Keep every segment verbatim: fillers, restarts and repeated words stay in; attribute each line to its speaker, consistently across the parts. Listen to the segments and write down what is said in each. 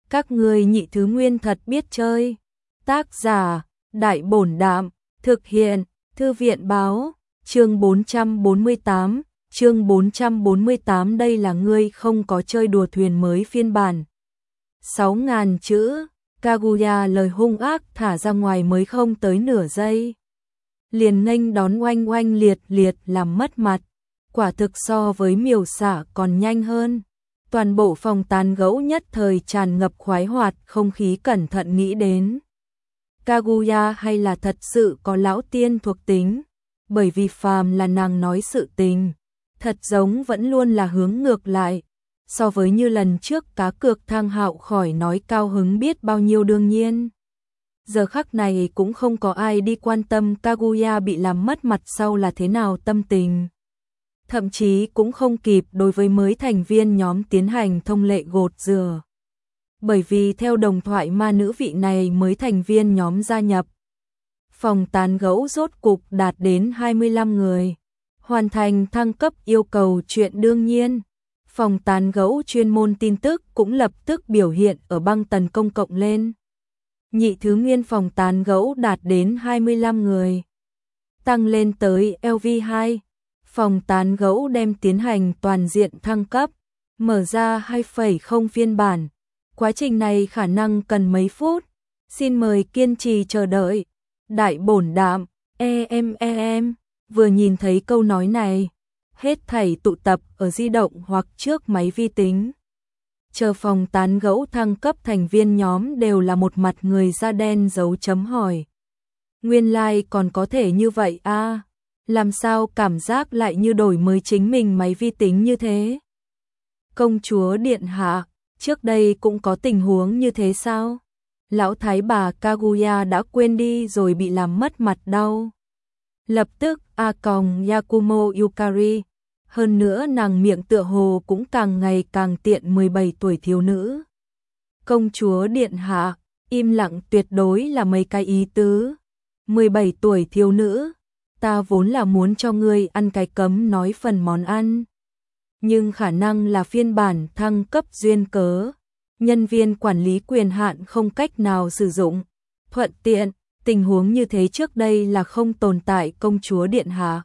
Speaker 1: Các ngươi nhị thứ nguyên thật biết chơi. Tác giả, Đại Bổn Đạm, thực hiện, Thư viện Báo, chương bốn trăm bốn mươi tám, chương bốn trăm bốn mươi tám đây là ngươi không có chơi đùa thuyền mới phiên bản. sáu nghìn chữ, Kaguya lời hung ác thả ra ngoài mới không tới nửa giây. Liền nghênh đón oanh oanh liệt liệt làm mất mặt, quả thực so với miều xả còn nhanh hơn. Toàn bộ phòng tán gẫu nhất thời tràn ngập khoái hoạt, không khí cẩn thận nghĩ đến. Kaguya hay là thật sự có lão tiên thuộc tính, bởi vì phàm là nàng nói sự tình, thật giống vẫn luôn là hướng ngược lại. So với như lần trước cá cược Thang Hạo khỏi nói cao hứng biết bao nhiêu đương nhiên. Giờ khắc này cũng không có ai đi quan tâm Kaguya bị làm mất mặt sau là thế nào tâm tình. Thậm chí cũng không kịp đối với mới thành viên nhóm tiến hành thông lệ gột rửa. Bởi vì theo đồng thoại ma nữ vị này mới thành viên nhóm gia nhập. Phòng tán gẫu rốt cục đạt đến hai mươi lăm người. Hoàn thành thăng cấp yêu cầu chuyện đương nhiên. Phòng tán gẫu chuyên môn tin tức cũng lập tức biểu hiện ở băng tần công cộng lên. Nhị thứ nguyên phòng tán gẫu đạt đến hai mươi lăm người. Tăng lên tới L V hai. Phòng tán gẫu đem tiến hành toàn diện thăng cấp, mở ra hai phẩy không phiên bản. Quá trình này khả năng cần mấy phút. Xin mời kiên trì chờ đợi. Đại Bổn Đạm, em em, vừa nhìn thấy câu nói này, hết thảy tụ tập ở di động hoặc trước máy vi tính. Chờ phòng tán gẫu thăng cấp thành viên nhóm đều là một mặt người da đen dấu chấm hỏi. Nguyên lai like còn có thể như vậy a à? Làm sao cảm giác lại như đổi mới chính mình máy vi tính như thế? Công chúa điện hạ, trước đây cũng có tình huống như thế sao? Lão thái bà Kaguya đã quên đi rồi bị làm mất mặt đau. Lập tức a còng Yakumo Yukari, hơn nữa nàng miệng tựa hồ cũng càng ngày càng tiện mười bảy tuổi thiếu nữ. Công chúa điện hạ, im lặng tuyệt đối là mấy cái ý tứ. mười bảy tuổi thiếu nữ, ta vốn là muốn cho ngươi ăn cái cấm nói phần món ăn. Nhưng khả năng là phiên bản thăng cấp duyên cớ. Nhân viên quản lý quyền hạn không cách nào sử dụng. Thuận tiện, tình huống như thế trước đây là không tồn tại công chúa điện hạ.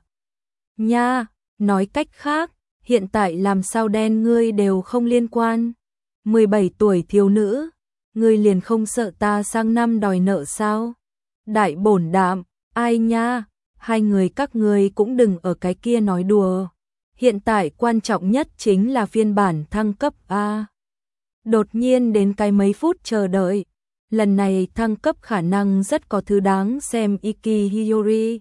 Speaker 1: Nha, nói cách khác, hiện tại làm sao đen ngươi đều không liên quan. mười bảy tuổi thiếu nữ, ngươi liền không sợ ta sang năm đòi nợ sao? Đại Bổn Đạm, ai nha, hai người các ngươi cũng đừng ở cái kia nói đùa. Hiện tại quan trọng nhất chính là phiên bản thăng cấp A. Đột nhiên đến cái mấy phút chờ đợi, lần này thăng cấp khả năng rất có thứ đáng xem. Iki Hiyori.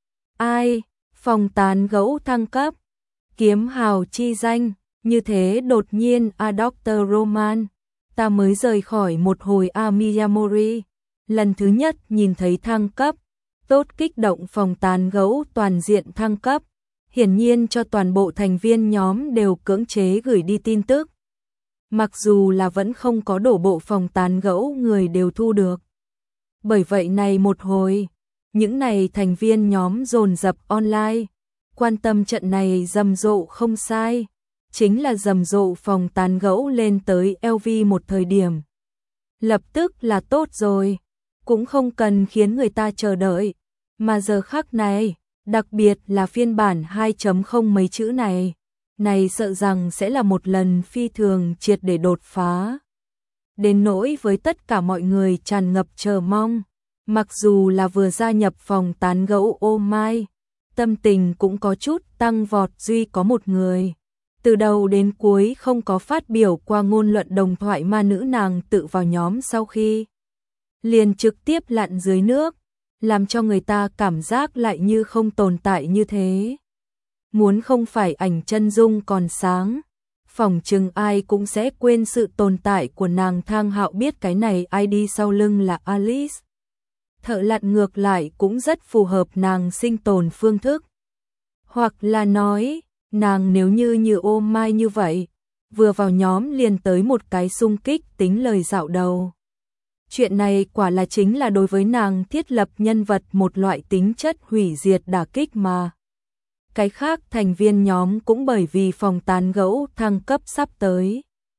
Speaker 1: Ai, phòng tán gẫu thăng cấp, kiếm hào chi danh, như thế đột nhiên a doctor Roman, ta mới rời khỏi một hồi a Miyamori, lần thứ nhất nhìn thấy thăng cấp, tốt kích động phòng tán gẫu toàn diện thăng cấp, hiển nhiên cho toàn bộ thành viên nhóm đều cưỡng chế gửi đi tin tức. Mặc dù là vẫn không có đổ bộ phòng tán gẫu người đều thu được. Bởi vậy này một hồi, những này thành viên nhóm dồn dập online, quan tâm trận này rầm rộ không sai, chính là rầm rộ phòng tán gẫu lên tới L V một thời điểm. Lập tức là tốt rồi, cũng không cần khiến người ta chờ đợi, mà giờ khắc này, đặc biệt là phiên bản hai chấm không mấy chữ này. Này sợ rằng sẽ là một lần phi thường triệt để đột phá. Đến nỗi với tất cả mọi người tràn ngập chờ mong, mặc dù là vừa gia nhập phòng tán gẫu ô mai, tâm tình cũng có chút tăng vọt duy có một người. Từ đầu đến cuối không có phát biểu qua ngôn luận đồng thoại ma nữ nàng tự vào nhóm sau khi liền trực tiếp lặn dưới nước, làm cho người ta cảm giác lại như không tồn tại như thế. Muốn không phải ảnh chân dung còn sáng, phỏng chừng ai cũng sẽ quên sự tồn tại của nàng. Thang Hạo biết cái này i đê sau lưng là Alice. Thợ lặn ngược lại cũng rất phù hợp nàng sinh tồn phương thức. Hoặc là nói, nàng nếu như như ô mai như vậy, vừa vào nhóm liền tới một cái xung kích tính lời dạo đầu. Chuyện này quả là chính là đối với nàng thiết lập nhân vật một loại tính chất hủy diệt đả kích mà. Cái khác thành viên nhóm cũng bởi vì phòng tán gẫu thăng cấp sắp tới.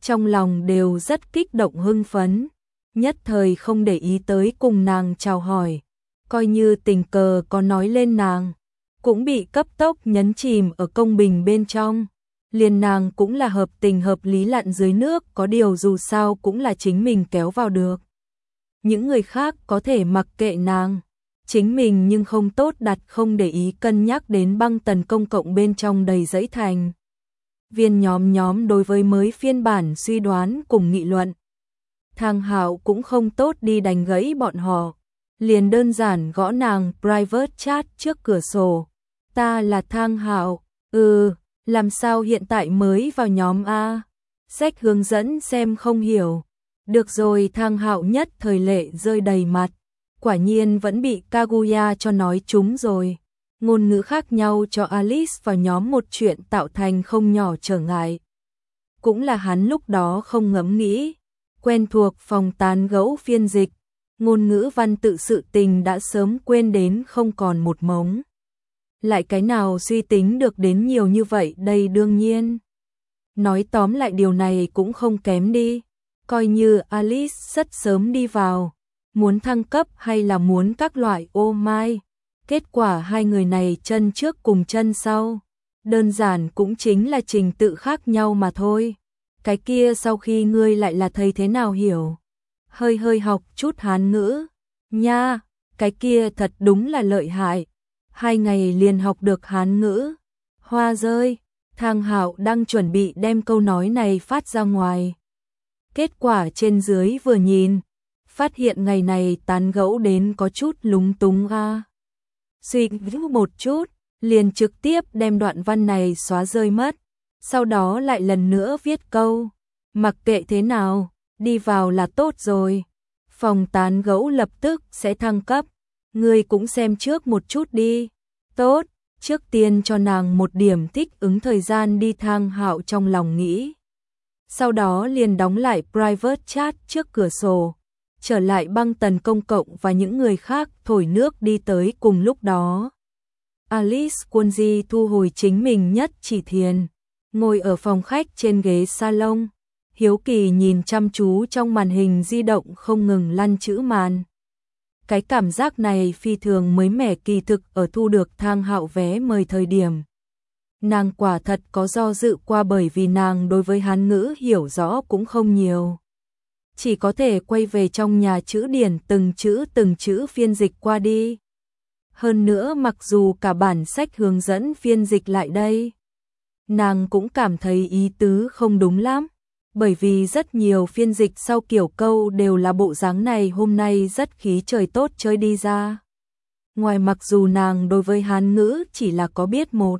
Speaker 1: trong lòng đều rất kích động hưng phấn, nhất thời không để ý tới cùng nàng chào hỏi, coi như tình cờ có nói lên nàng, cũng bị cấp tốc nhấn chìm ở công bình bên trong. Liền nàng cũng là hợp tình hợp lý lặn dưới nước, có điều dù sao cũng là chính mình kéo vào được. Những người khác có thể mặc kệ nàng, chính mình nhưng không tốt đặt không để ý cân nhắc đến băng tần công cộng bên trong đầy dẫy thành. Viên nhóm nhóm đối với mới phiên bản suy đoán cùng nghị luận. Thang Hạo cũng không tốt đi đánh gãy bọn họ, liền đơn giản gõ nàng private chat trước cửa sổ. Ta là Thang Hạo, ừ, làm sao hiện tại mới vào nhóm A? Sách hướng dẫn xem không hiểu. Được rồi, Thang Hạo nhất thời lệ rơi đầy mặt. Quả nhiên vẫn bị Kaguya cho nói trúng rồi. Ngôn ngữ khác nhau cho Alice vào nhóm một chuyện tạo thành không nhỏ trở ngại. Cũng là hắn lúc đó không ngẫm nghĩ. Quen thuộc phòng tán gẫu phiên dịch, ngôn ngữ văn tự sự tình đã sớm quên đến không còn một mống. Lại cái nào suy tính được đến nhiều như vậy đây đương nhiên. Nói tóm lại điều này cũng không kém đi. Coi như Alice rất sớm đi vào, muốn thăng cấp hay là muốn các loại ô mai. Kết quả hai người này chân trước cùng chân sau. Đơn giản cũng chính là trình tự khác nhau mà thôi. Cái kia sau khi ngươi lại là thầy thế nào hiểu? Hơi hơi học chút Hán ngữ. Nha, cái kia thật đúng là lợi hại. Hai ngày liền học được Hán ngữ. Hoa rơi, Thang Hạo đang chuẩn bị đem câu nói này phát ra ngoài. Kết quả trên dưới vừa nhìn, phát hiện ngày này tán gẫu đến có chút lúng túng a. Suy nghĩ một chút, liền trực tiếp đem đoạn văn này xóa rơi mất. Sau đó lại lần nữa viết câu, mặc kệ thế nào, đi vào là tốt rồi. Phòng tán gẫu lập tức sẽ thăng cấp, ngươi cũng xem trước một chút đi. Tốt, trước tiên cho nàng một điểm thích ứng thời gian đi. Thang Hạo trong lòng nghĩ. Sau đó liền đóng lại private chat trước cửa sổ, trở lại băng tần công cộng và những người khác thổi nước đi tới cùng lúc đó. Alice Kunji thu hồi chính mình nhất chỉ thiền, ngồi ở phòng khách trên ghế salon, hiếu kỳ nhìn chăm chú trong màn hình di động không ngừng lăn chữ màn. Cái cảm giác này phi thường mới mẻ, kỳ thực ở thu được Thang Hạo vé mời thời điểm. Nàng quả thật có do dự qua, bởi vì nàng đối với Hán ngữ hiểu rõ cũng không nhiều. Chỉ có thể quay về trong nhà chữ điển từng chữ từng chữ phiên dịch qua đi. Hơn nữa mặc dù cả bản sách hướng dẫn phiên dịch lại đây, nàng cũng cảm thấy ý tứ không đúng lắm, bởi vì rất nhiều phiên dịch sau kiểu câu đều là bộ dáng này. Hôm nay rất khí trời tốt chơi đi ra ngoài, mặc dù nàng đối với Hán ngữ chỉ là có biết một,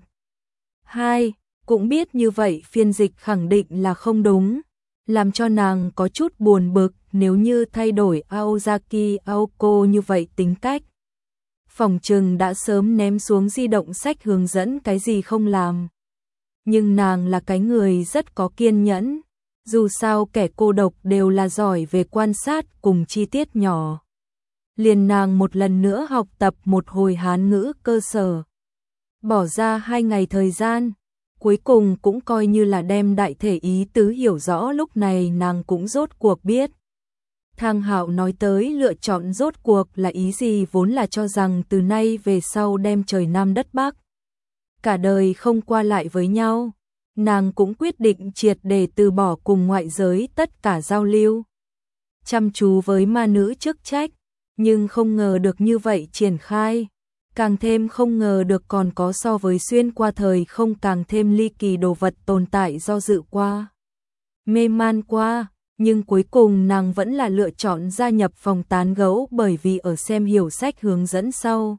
Speaker 1: hai, cũng biết như vậy phiên dịch khẳng định là không đúng, làm cho nàng có chút buồn bực. Nếu như thay đổi Aozaki Aoko như vậy tính cách, phòng trừng đã sớm ném xuống di động sách hướng dẫn cái gì không làm. Nhưng nàng là cái người rất có kiên nhẫn, dù sao kẻ cô độc đều là giỏi về quan sát cùng chi tiết nhỏ. Liền nàng một lần nữa học tập một hồi Hán ngữ cơ sở, bỏ ra hai ngày thời gian, cuối cùng cũng coi như là đem đại thể ý tứ hiểu rõ. Lúc này nàng cũng rốt cuộc biết Thang Hạo nói tới lựa chọn rốt cuộc là ý gì, vốn là cho rằng từ nay về sau đem trời Nam đất Bắc, cả đời không qua lại với nhau. Nàng cũng quyết định triệt để từ bỏ cùng ngoại giới tất cả giao lưu, chăm chú với ma nữ chức trách, nhưng không ngờ được như vậy triển khai, càng thêm không ngờ được còn có so với xuyên qua thời không càng thêm ly kỳ đồ vật tồn tại. Do dự qua, mê man qua, nhưng cuối cùng nàng vẫn là lựa chọn gia nhập phòng tán gẫu, bởi vì ở xem hiểu sách hướng dẫn sau,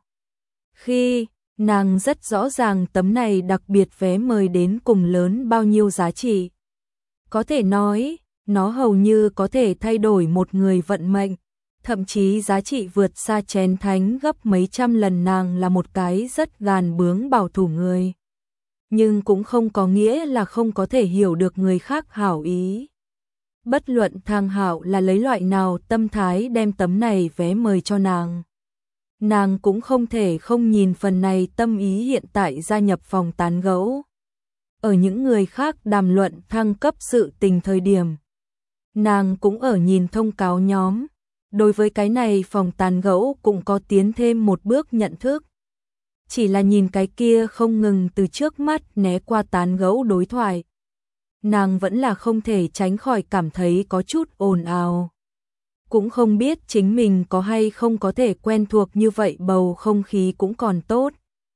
Speaker 1: khi nàng rất rõ ràng tấm này đặc biệt vé mời đến cùng lớn bao nhiêu giá trị. Có thể nói, nó hầu như có thể thay đổi một người vận mệnh, thậm chí giá trị vượt xa chén thánh gấp mấy trăm lần. Nàng là một cái rất gàn bướng bảo thủ người, nhưng cũng không có nghĩa là không có thể hiểu được người khác hảo ý. Bất luận Thang Hạo là lấy loại nào tâm thái đem tấm này vé mời cho nàng, nàng cũng không thể không nhìn phần này tâm ý hiện tại gia nhập phòng tán gẫu. ở những người khác đàm luận thăng cấp sự tình thời điểm. Nàng cũng ở nhìn thông cáo nhóm. Đối với cái này phòng tán gẫu cũng có tiến thêm một bước nhận thức. Chỉ là nhìn cái kia không ngừng từ trước mắt né qua tán gẫu đối thoại. Nàng vẫn là không thể tránh khỏi cảm thấy có chút ồn ào. Cũng không biết chính mình có hay không có thể quen thuộc như vậy, bầu không khí cũng còn tốt.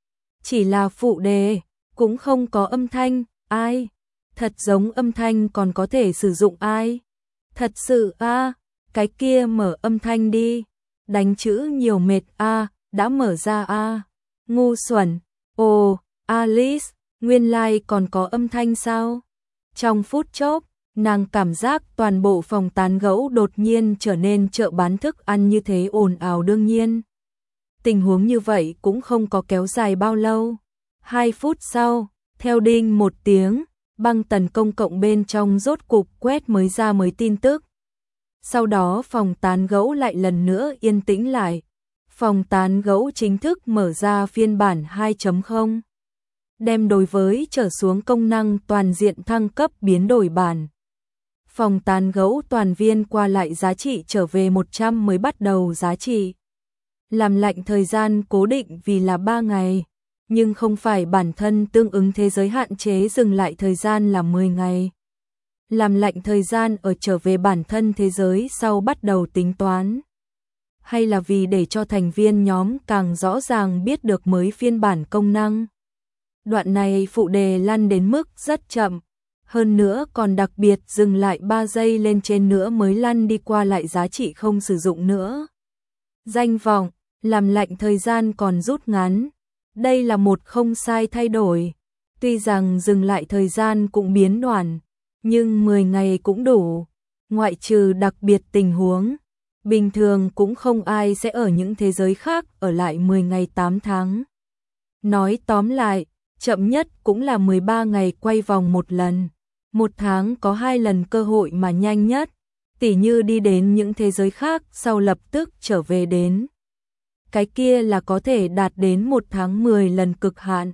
Speaker 1: Chỉ là phụ đề, cũng không có âm thanh, ai? Thật giống âm thanh còn có thể sử dụng ai? Thật sự a à, cái kia mở âm thanh đi. Đánh chữ nhiều mệt a à, đã mở ra a à. Ngu xuẩn, ồ, Alice, nguyên lai like còn có âm thanh sao? Trong phút chốc, nàng cảm giác toàn bộ phòng tán gẫu đột nhiên trở nên chợ bán thức ăn như thế ồn ào. Đương nhiên, tình huống như vậy cũng không có kéo dài bao lâu. Hai phút sau, theo đinh một tiếng, băng tần công cộng bên trong rốt cục quét mới ra mới tin tức. Sau đó phòng tán gẫu lại lần nữa yên tĩnh lại. Phòng tán gẫu chính thức mở ra phiên bản hai chấm không. Đem đối với trở xuống công năng toàn diện thăng cấp biến đổi bản. Phòng tán gẫu toàn viên qua lại giá trị trở về một trăm mới bắt đầu giá trị. Làm lạnh thời gian cố định vì là ba ngày, nhưng không phải bản thân tương ứng thế giới hạn chế dừng lại thời gian là mười ngày. Làm lạnh thời gian ở trở về bản thân thế giới sau bắt đầu tính toán. Hay là vì để cho thành viên nhóm càng rõ ràng biết được mới phiên bản công năng. Đoạn này phụ đề lăn đến mức rất chậm, hơn nữa còn đặc biệt dừng lại ba giây lên trên nữa mới lăn đi qua lại giá trị không sử dụng nữa. Danh vọng, làm lạnh thời gian còn rút ngắn. Đây là một không sai thay đổi. Tuy rằng dừng lại thời gian cũng biến đoạn, nhưng mười ngày cũng đủ. Ngoại trừ đặc biệt tình huống, bình thường cũng không ai sẽ ở những thế giới khác ở lại mười ngày tám tháng. Nói tóm lại, chậm nhất cũng là mười ba ngày quay vòng một lần. Một tháng có hai lần cơ hội mà nhanh nhất, tỉ như đi đến những thế giới khác sau lập tức trở về đến. Cái kia là có thể đạt đến một tháng mười lần cực hạn.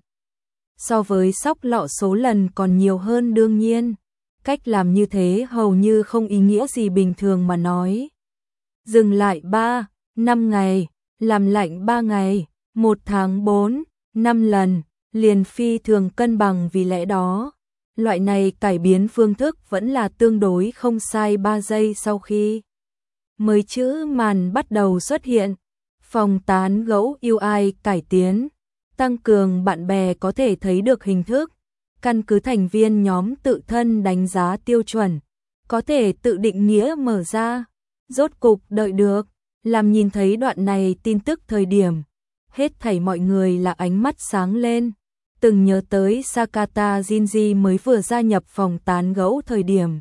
Speaker 1: So với sóc lọ số lần còn nhiều hơn đương nhiên. Cách làm như thế hầu như không ý nghĩa gì bình thường mà nói. Dừng lại ba, năm ngày, làm lạnh ba ngày, một tháng bốn, năm lần, liền phi thường cân bằng. Vì lẽ đó, loại này cải biến phương thức vẫn là tương đối không sai. Ba giây sau khi mới chữ màn bắt đầu xuất hiện, phòng tán gẫu u i cải tiến, tăng cường bạn bè có thể thấy được hình thức, căn cứ thành viên nhóm tự thân đánh giá tiêu chuẩn, có thể tự định nghĩa mở ra. Rốt cục đợi được, làm nhìn thấy đoạn này tin tức thời điểm, hết thảy mọi người là ánh mắt sáng lên. Từng nhớ tới Sakata Shinji mới vừa gia nhập phòng tán gẫu thời điểm.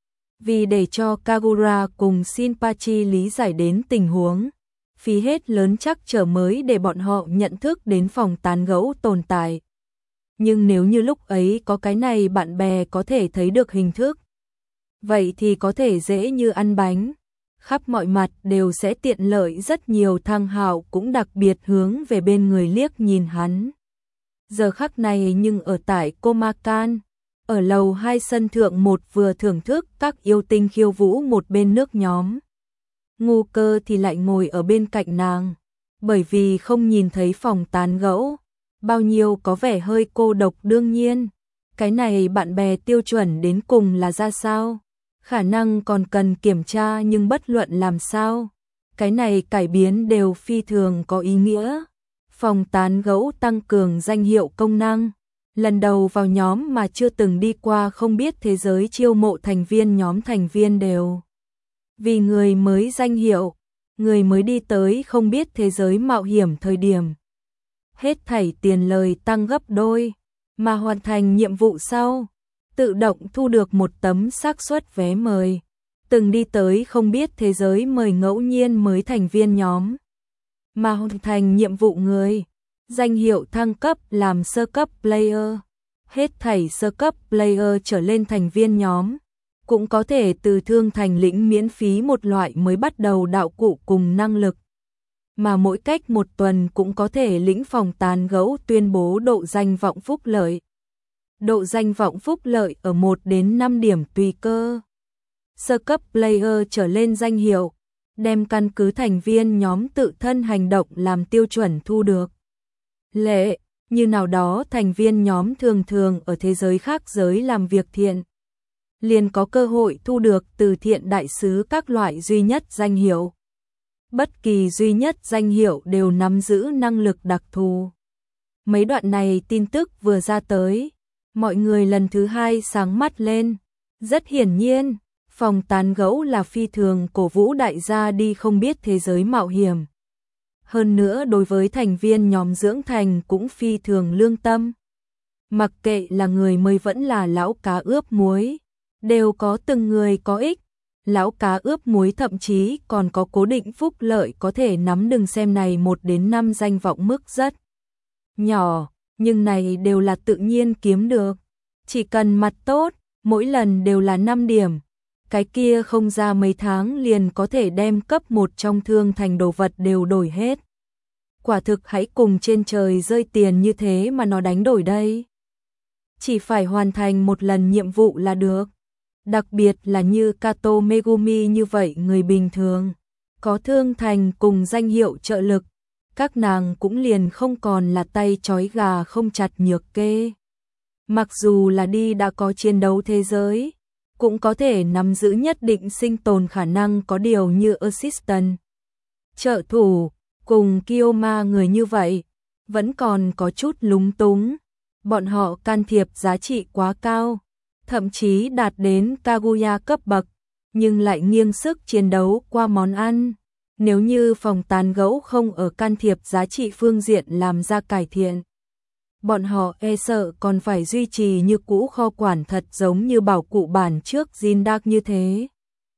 Speaker 1: Vì để cho Kagura cùng Shinpachi lý giải đến tình huống, phí hết lớn chắc trở mới để bọn họ nhận thức đến phòng tán gẫu tồn tại. Nhưng nếu như lúc ấy có cái này bạn bè có thể thấy được hình thức, vậy thì có thể dễ như ăn bánh. Khắp mọi mặt đều sẽ tiện lợi rất nhiều. Thăng Hạo cũng đặc biệt hướng về bên người liếc nhìn hắn. Giờ khắc này nhưng ở tại Komakan, ở lầu hai sân thượng một vừa thưởng thức các yêu tinh khiêu vũ một bên nước nhóm. Ngu Cơ thì lại ngồi ở bên cạnh nàng, bởi vì không nhìn thấy phòng tán gẫu, bao nhiêu có vẻ hơi cô độc. Đương nhiên, cái này bạn bè tiêu chuẩn đến cùng là ra sao? Khả năng còn cần kiểm tra, nhưng bất luận làm sao, cái này cải biến đều phi thường có ý nghĩa. Phòng tán gẫu tăng cường danh hiệu công năng, lần đầu vào nhóm mà chưa từng đi qua không biết thế giới chiêu mộ thành viên, nhóm thành viên đều vì người mới danh hiệu, người mới đi tới không biết thế giới mạo hiểm thời điểm. Hết thảy tiền lời tăng gấp đôi, mà hoàn thành nhiệm vụ sau, tự động thu được một tấm xác suất vé mời. Từng đi tới không biết thế giới mời ngẫu nhiên mới thành viên nhóm, mà hoàn thành nhiệm vụ người, danh hiệu thăng cấp làm sơ cấp player. Hết thảy sơ cấp player trở lên thành viên nhóm, cũng có thể từ thương thành lĩnh miễn phí một loại mới bắt đầu đạo cụ cùng năng lực. Mà mỗi cách một tuần cũng có thể lĩnh phòng tán gẫu tuyên bố độ danh vọng phúc lợi. Độ danh vọng phúc lợi ở một đến năm điểm tùy cơ. Sơ cấp player trở lên danh hiệu, đem căn cứ thành viên nhóm tự thân hành động làm tiêu chuẩn thu được. Lệ, như nào đó thành viên nhóm thường thường ở thế giới khác giới làm việc thiện, liền có cơ hội thu được từ thiện đại sứ các loại duy nhất danh hiệu. Bất kỳ duy nhất danh hiệu đều nắm giữ năng lực đặc thù. Mấy đoạn này tin tức vừa ra tới, mọi người lần thứ hai sáng mắt lên. Rất hiển nhiên, phòng tán gẫu là phi thường cổ vũ đại gia đi không biết thế giới mạo hiểm. Hơn nữa đối với thành viên nhóm dưỡng thành cũng phi thường lương tâm. Mặc kệ là người mới vẫn là lão cá ướp muối, đều có từng người có ích. Lão cá ướp muối thậm chí còn có cố định phúc lợi có thể nắm, đừng xem này một đến năm danh vọng mức rất nhỏ, nhưng này đều là tự nhiên kiếm được. Chỉ cần mặt tốt, mỗi lần đều là năm điểm. Cái kia không ra mấy tháng liền có thể đem cấp một trong thương thành đồ vật đều đổi hết. Quả thực hãy cùng trên trời rơi tiền như thế mà nó đánh đổi đây. Chỉ phải hoàn thành một lần nhiệm vụ là được. Đặc biệt là như Kato Megumi như vậy người bình thường, có thương thành cùng danh hiệu trợ lực, các nàng cũng liền không còn là tay trói gà không chặt nhược kê. Mặc dù là đi đã có chiến đấu thế giới, cũng có thể nắm giữ nhất định sinh tồn khả năng, có điều như assistant, trợ thủ, cùng Kiyoma người như vậy, vẫn còn có chút lúng túng. Bọn họ can thiệp giá trị quá cao, thậm chí đạt đến Kaguya cấp bậc, nhưng lại nghiêng sức chiến đấu qua món ăn. Nếu như phòng tán gẫu không ở can thiệp giá trị phương diện làm ra cải thiện, bọn họ e sợ còn phải duy trì như cũ kho quản thật giống như bảo cụ bản trước Zindak như thế.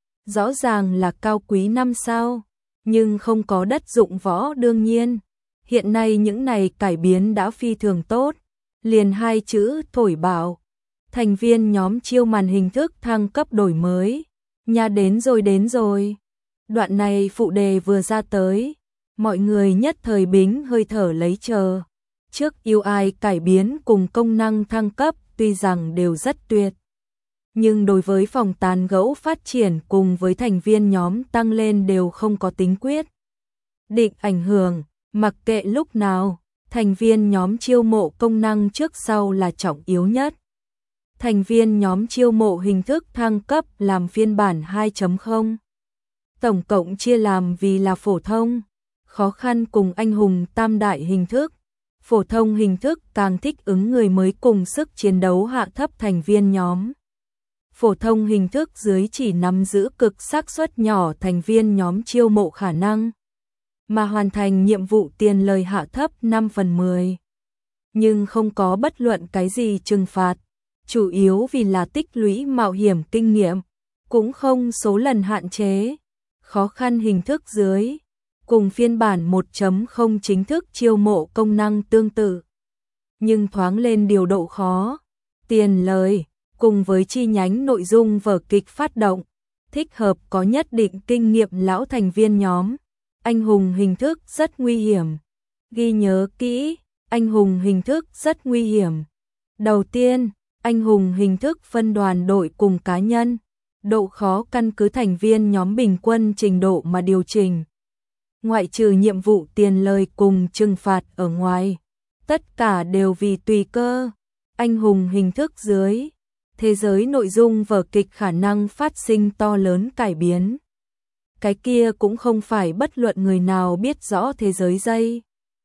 Speaker 1: Rõ ràng là cao quý năm sao, nhưng không có đất dụng võ. Đương nhiên, hiện nay những này cải biến đã phi thường tốt, liền hai chữ thổi bạo. Thành viên nhóm chiêu màn hình thức thăng cấp đổi mới, nhà đến rồi đến rồi. Đoạn này phụ đề vừa ra tới, mọi người nhất thời bính hơi thở lấy chờ. Trước u i cải biến cùng công năng thăng cấp tuy rằng đều rất tuyệt, nhưng đối với phòng tán gẫu phát triển cùng với thành viên nhóm tăng lên đều không có tính quyết định ảnh hưởng. Mặc kệ lúc nào, thành viên nhóm chiêu mộ công năng trước sau là trọng yếu nhất. Thành viên nhóm chiêu mộ hình thức thăng cấp làm phiên bản hai chấm không. Tổng cộng chia làm vì là phổ thông, khó khăn cùng anh hùng tam đại hình thức. Phổ thông hình thức càng thích ứng người mới cùng sức chiến đấu hạ thấp thành viên nhóm. Phổ thông hình thức dưới chỉ nắm giữ cực xác suất nhỏ thành viên nhóm chiêu mộ khả năng, mà hoàn thành nhiệm vụ tiền lời hạ thấp năm phần mười. Nhưng không có bất luận cái gì trừng phạt, chủ yếu vì là tích lũy mạo hiểm kinh nghiệm, cũng không số lần hạn chế. Khó khăn hình thức dưới, cùng phiên bản một chấm không chính thức chiêu mộ công năng tương tự, nhưng thoáng lên điều độ khó, tiền lời, cùng với chi nhánh nội dung vở kịch phát động, thích hợp có nhất định kinh nghiệm lão thành viên nhóm. Anh hùng hình thức rất nguy hiểm. Ghi nhớ kỹ, anh hùng hình thức rất nguy hiểm. Đầu tiên, anh hùng hình thức phân đoàn đội cùng cá nhân, độ khó căn cứ thành viên nhóm bình quân trình độ mà điều chỉnh. Ngoại trừ nhiệm vụ tiền lời cùng trừng phạt ở ngoài, tất cả đều vì tùy cơ. Anh hùng hình thức dưới, thế giới nội dung vở kịch khả năng phát sinh to lớn cải biến. Cái kia cũng không phải bất luận người nào biết rõ thế giới dây,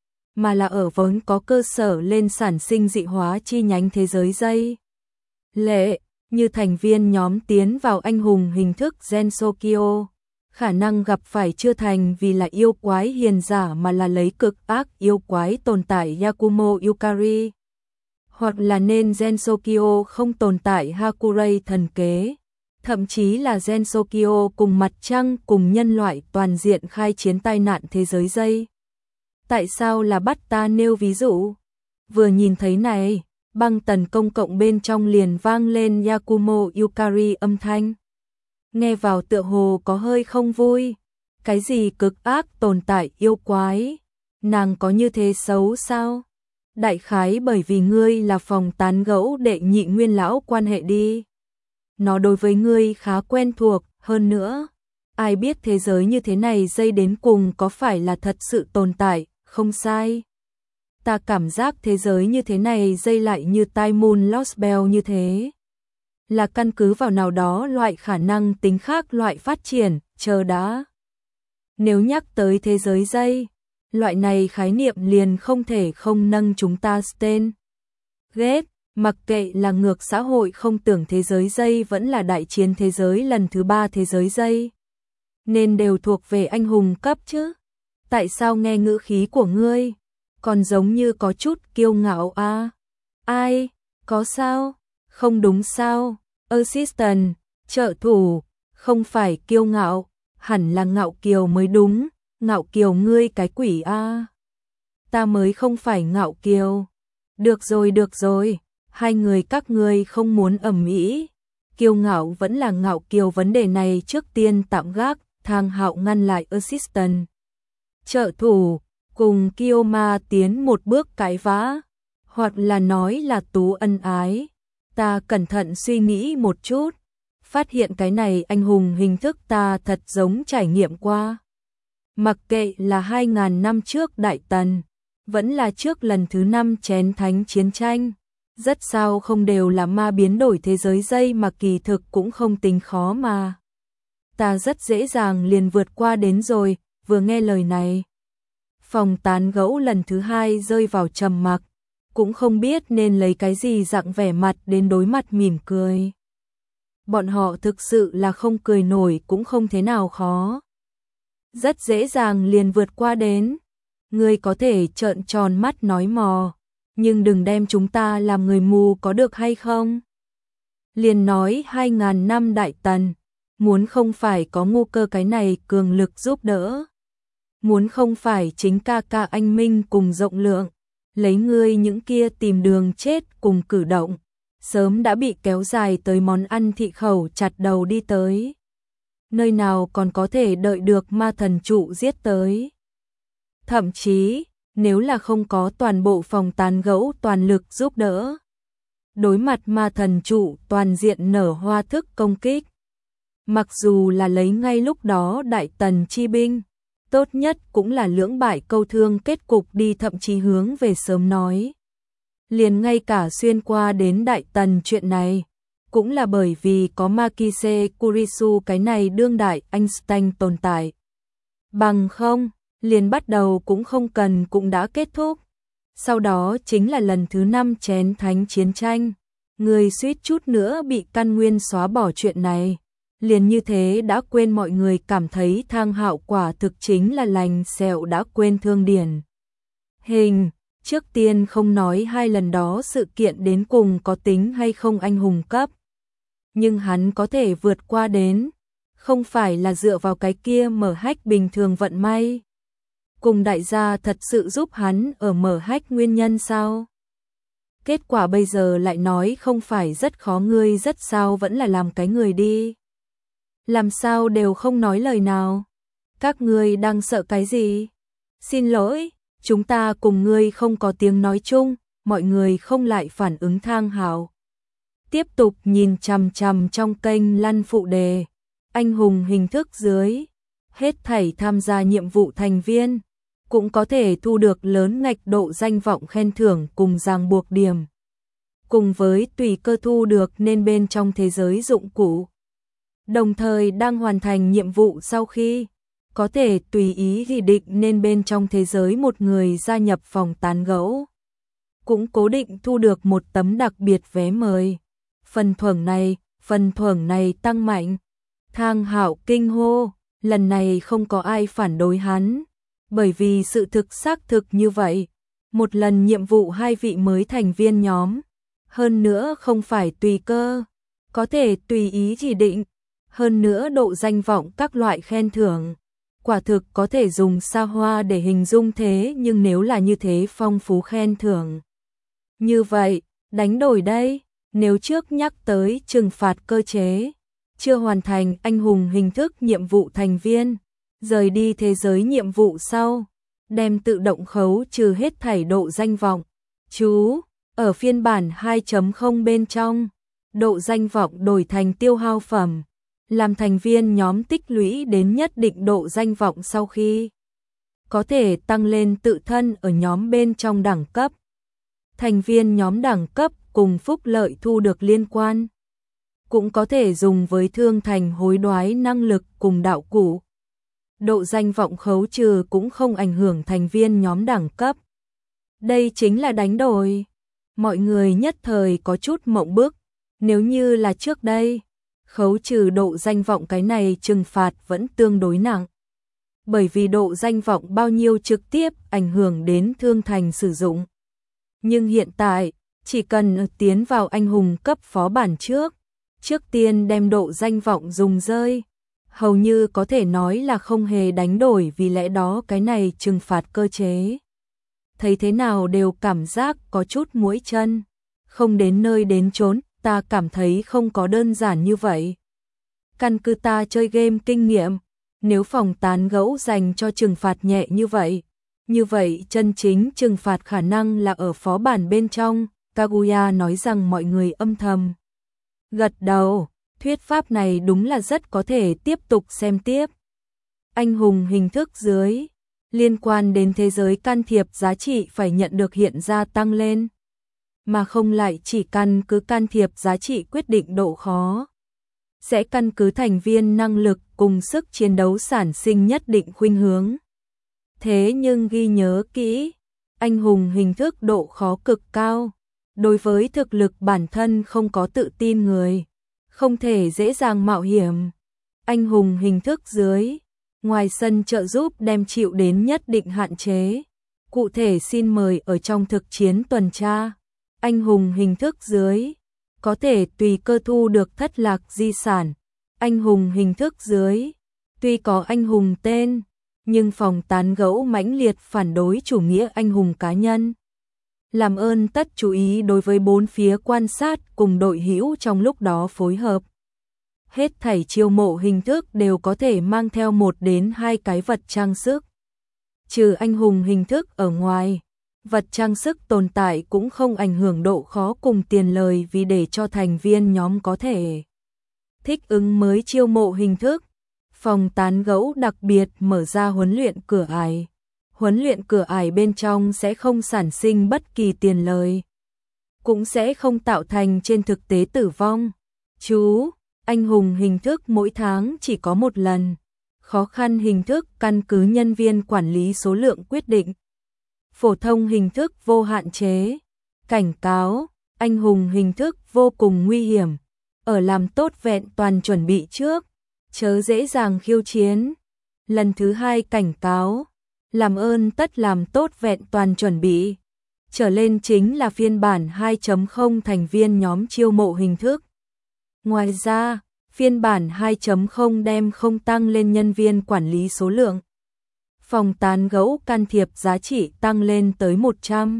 Speaker 1: mà là ở vốn có cơ sở lên sản sinh dị hóa chi nhánh thế giới dây. Lệ, như thành viên nhóm tiến vào anh hùng hình thức Gensokyo, khả năng gặp phải chưa thành vì là yêu quái hiền giả mà là lấy cực ác yêu quái tồn tại Yakumo Yukari, hoặc là nên Gensokyo không tồn tại Hakurei thần kế, thậm chí là Gensokyo cùng mặt trăng cùng nhân loại toàn diện khai chiến tai nạn thế giới dây. Tại sao là bắt ta nêu ví dụ? Vừa nhìn thấy này, băng tần công cộng bên trong liền vang lên Yakumo Yukari âm thanh. Nghe vào tựa hồ có hơi không vui. Cái gì cực ác tồn tại yêu quái? Nàng có như thế xấu sao? Đại khái bởi vì ngươi là phòng tán gẫu đệ nhị nguyên lão quan hệ đi. Nó đối với ngươi khá quen thuộc, hơn nữa. Ai biết thế giới như thế này dây đến cùng có phải là thật sự tồn tại, không sai. Ta cảm giác thế giới như thế này dây lại như Time Moon Lost Bell như thế. Là căn cứ vào nào đó loại khả năng tính khác loại phát triển, chờ đã. Nếu nhắc tới thế giới dây, loại này khái niệm liền không thể không nâng chúng ta tên. Ghét, mặc kệ là ngược xã hội không tưởng thế giới dây vẫn là đại chiến thế giới lần thứ ba thế giới dây. Nên đều thuộc về anh hùng cấp chứ. Tại sao nghe ngữ khí của ngươi còn giống như có chút kiêu ngạo a? À? Ai? Có sao? Không đúng sao? Assistant, trợ thủ, không phải kiêu ngạo, hẳn là ngạo kiều mới đúng, ngạo kiều ngươi cái quỷ a. À? Ta mới không phải ngạo kiều. Được rồi được rồi, hai người các ngươi không muốn ầm ĩ. Kiêu ngạo vẫn là ngạo kiều, vấn đề này trước tiên tạm gác. Thang Hạo ngăn lại assistant. Trợ thủ, cùng Kioma tiến một bước cãi vã, hoặc là nói là tú ân ái. Ta cẩn thận suy nghĩ một chút, phát hiện cái này anh hùng hình thức ta thật giống trải nghiệm qua. Mặc kệ là hai ngàn năm trước Đại Tần, vẫn là trước lần thứ năm chén thánh chiến tranh, rất sao không đều là ma biến đổi thế giới dây mà kỳ thực cũng không tính khó mà. Ta rất dễ dàng liền vượt qua đến rồi, vừa nghe lời này. Phòng tán gẫu lần thứ hai rơi vào trầm mặc, cũng không biết nên lấy cái gì dạng vẻ mặt đến đối mặt mỉm cười. Bọn họ thực sự là không cười nổi cũng không thế nào khó. Rất dễ dàng liền vượt qua đến. Ngươi có thể trợn tròn mắt nói mò, nhưng đừng đem chúng ta làm người mù có được hay không? Liền nói hai ngàn năm Đại Tần. Muốn không phải có ngu cơ cái này cường lực giúp đỡ. Muốn không phải chính ca ca anh Minh cùng rộng lượng. Lấy ngươi những kia tìm đường chết cùng cử động. Sớm đã bị kéo dài tới món ăn thị khẩu chặt đầu đi tới. Nơi nào còn có thể đợi được ma thần trụ giết tới. Thậm chí, nếu là không có toàn bộ phòng tán gẫu toàn lực giúp đỡ. Đối mặt ma thần trụ toàn diện nở hoa thức công kích. Mặc dù là lấy ngay lúc đó Đại Tần chi binh, tốt nhất cũng là lưỡng bại câu thương kết cục đi, thậm chí hướng về sớm nói. Liền ngay cả xuyên qua đến Đại Tần chuyện này, cũng là bởi vì có Makise Kurisu cái này đương đại Einstein tồn tại. Bằng không, liền bắt đầu cũng không cần cũng đã kết thúc. Sau đó chính là lần thứ năm chén thánh chiến tranh, người suýt chút nữa bị căn nguyên xóa bỏ chuyện này. Liền như thế đã quên mọi người, cảm thấy Thang Hạo quả thực chính là lành sẹo đã quên thương điển. Hình, trước tiên không nói hai lần đó sự kiện đến cùng có tính hay không anh hùng cấp. Nhưng hắn có thể vượt qua đến, không phải là dựa vào cái kia mở hách bình thường vận may. Cùng đại gia thật sự giúp hắn ở mở hách nguyên nhân sao? Kết quả bây giờ lại nói không phải rất khó, ngươi rất sao vẫn là làm cái người đi. Làm sao đều không nói lời nào. Các ngươi đang sợ cái gì? Xin lỗi, chúng ta cùng ngươi không có tiếng nói chung, mọi người không lại phản ứng. Thang Hạo tiếp tục nhìn chằm chằm trong kênh lăn phụ đề, anh hùng hình thức dưới, hết thảy tham gia nhiệm vụ thành viên, cũng có thể thu được lớn ngạch độ danh vọng khen thưởng cùng ràng buộc điểm. Cùng với tùy cơ thu được nên bên trong thế giới dụng cụ. Đồng thời đang hoàn thành nhiệm vụ sau khi, có thể tùy ý ghi định nên bên trong thế giới một người gia nhập phòng tán gẫu. Cũng cố định thu được một tấm đặc biệt vé mời. Phần thưởng này, phần thưởng này tăng mạnh. Thang Hạo kinh hô, lần này không có ai phản đối hắn. Bởi vì sự thực xác thực như vậy. Một lần nhiệm vụ hai vị mới thành viên nhóm. Hơn nữa không phải tùy cơ, có thể tùy ý chỉ định. Hơn nữa độ danh vọng các loại khen thưởng. Quả thực có thể dùng xa hoa để hình dung thế, nhưng nếu là như thế phong phú khen thưởng. Như vậy, đánh đổi đây, nếu trước nhắc tới trừng phạt cơ chế, chưa hoàn thành anh hùng hình thức nhiệm vụ thành viên, rời đi thế giới nhiệm vụ sau, đem tự động khấu trừ hết thảy độ danh vọng, Chú, ở phiên bản hai chấm không bên trong, độ danh vọng đổi thành tiêu hao phẩm, làm thành viên nhóm tích lũy đến nhất định độ danh vọng sau khi có thể tăng lên tự thân ở nhóm bên trong đẳng cấp. Thành viên nhóm đẳng cấp cùng phúc lợi thu được liên quan, cũng có thể dùng với thương thành hối đoái năng lực cùng đạo cụ. Độ danh vọng khấu trừ cũng không ảnh hưởng thành viên nhóm đẳng cấp. Đây chính là đánh đổi. Mọi người nhất thời có chút mộng bức, nếu như là trước đây, khấu trừ độ danh vọng cái này trừng phạt vẫn tương đối nặng. Bởi vì độ danh vọng bao nhiêu trực tiếp ảnh hưởng đến thương thành sử dụng. Nhưng hiện tại, chỉ cần tiến vào anh hùng cấp phó bản trước, trước tiên đem độ danh vọng dùng rơi, hầu như có thể nói là không hề đánh đổi, vì lẽ đó cái này trừng phạt cơ chế. Thấy thế nào đều cảm giác có chút muỗi chân, không đến nơi đến chốn, ta cảm thấy không có đơn giản như vậy. Căn cứ ta chơi game kinh nghiệm, nếu phòng tán gẫu dành cho trừng phạt nhẹ như vậy, như vậy chân chính trừng phạt khả năng là ở phó bản bên trong. Kaguya nói rằng mọi người âm thầm gật đầu, thuyết pháp này đúng là rất có thể tiếp tục xem tiếp. Anh hùng hình thức dưới, liên quan đến thế giới can thiệp giá trị phải nhận được hiện ra tăng lên, mà không lại chỉ căn cứ can thiệp giá trị quyết định độ khó. Sẽ căn cứ thành viên năng lực cùng sức chiến đấu sản sinh nhất định khuynh hướng. Thế nhưng ghi nhớ kỹ, anh hùng hình thức độ khó cực cao. Đối với thực lực bản thân không có tự tin người, không thể dễ dàng mạo hiểm. Anh hùng hình thức dưới, ngoài sân trợ giúp đem chịu đến nhất định hạn chế. Cụ thể xin mời ở trong thực chiến tuần tra. Anh hùng hình thức dưới, có thể tùy cơ thu được thất lạc di sản. Anh hùng hình thức dưới, tuy có anh hùng tên, nhưng phòng tán gẫu mãnh liệt phản đối chủ nghĩa anh hùng cá nhân. Làm ơn tất chú ý đối với bốn phía quan sát cùng đội hữu trong lúc đó phối hợp. Hết thảy chiêu mộ hình thức đều có thể mang theo một đến hai cái vật trang sức. Trừ anh hùng hình thức ở ngoài, vật trang sức tồn tại cũng không ảnh hưởng độ khó cùng tiền lời, vì để cho thành viên nhóm có thể thích ứng mới chiêu mộ hình thức. Phòng tán gẫu đặc biệt mở ra huấn luyện cửa ải. Huấn luyện cửa ải bên trong sẽ không sản sinh bất kỳ tiền lời, cũng sẽ không tạo thành trên thực tế tử vong. Chú, anh hùng hình thức mỗi tháng chỉ có một lần. Khó khăn hình thức căn cứ nhân viên quản lý số lượng quyết định. Phổ thông hình thức vô hạn chế. Cảnh cáo, anh hùng hình thức vô cùng nguy hiểm. Ở làm tốt vẹn toàn chuẩn bị trước, chớ dễ dàng khiêu chiến. Lần thứ hai cảnh cáo, làm ơn tất làm tốt vẹn toàn chuẩn bị. Trở lên chính là phiên bản hai chấm không thành viên nhóm chiêu mộ hình thức. Ngoài ra, phiên bản hai chấm không đem không tăng lên nhân viên quản lý số lượng. Phòng tán gẫu can thiệp giá trị tăng lên tới một trăm.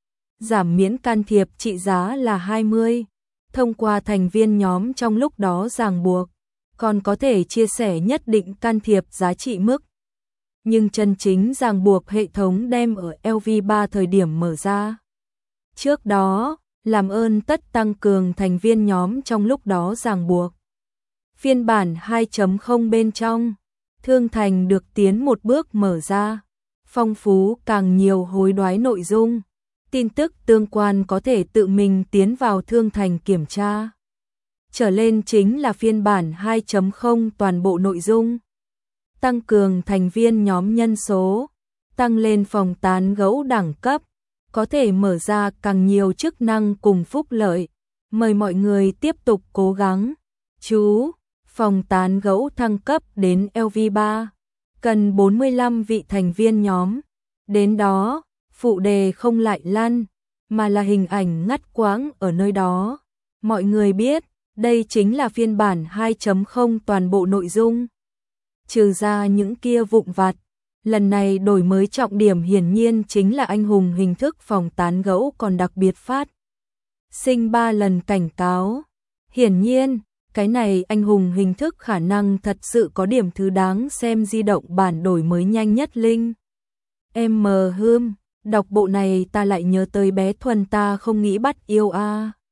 Speaker 1: Giảm miễn can thiệp trị giá là hai mươi. Thông qua thành viên nhóm trong lúc đó ràng buộc, còn có thể chia sẻ nhất định can thiệp giá trị mức. Nhưng chân chính ràng buộc hệ thống đem ở L V ba thời điểm mở ra. Trước đó, làm ơn tất tăng cường thành viên nhóm trong lúc đó ràng buộc. Phiên bản hai chấm không bên trong, thương thành được tiến một bước mở ra, phong phú càng nhiều hối đoái nội dung. Tin tức tương quan có thể tự mình tiến vào thương thành kiểm tra. Trở lên chính là phiên bản hai chấm không toàn bộ nội dung. Tăng cường thành viên nhóm nhân số, tăng lên phòng tán gẫu đẳng cấp, có thể mở ra càng nhiều chức năng cùng phúc lợi. Mời mọi người tiếp tục cố gắng. Chú, phòng tán gẫu thăng cấp đến L V ba, cần bốn mươi lăm vị thành viên nhóm. Đến đó, phụ đề không lại lăn, mà là hình ảnh ngắt quãng ở nơi đó. Mọi người biết, đây chính là phiên bản hai chấm không toàn bộ nội dung. Trừ ra những kia vụn vặt, lần này đổi mới trọng điểm hiển nhiên chính là anh hùng hình thức phòng tán gẫu còn đặc biệt phát sinh ba lần cảnh cáo. Hiển nhiên, cái này anh hùng hình thức khả năng thật sự có điểm thứ đáng xem. Di động bản đổi mới nhanh nhất Linh. M hươm, Đọc bộ này ta lại nhớ tới bé Thuần ta không nghĩ bắt yêu a.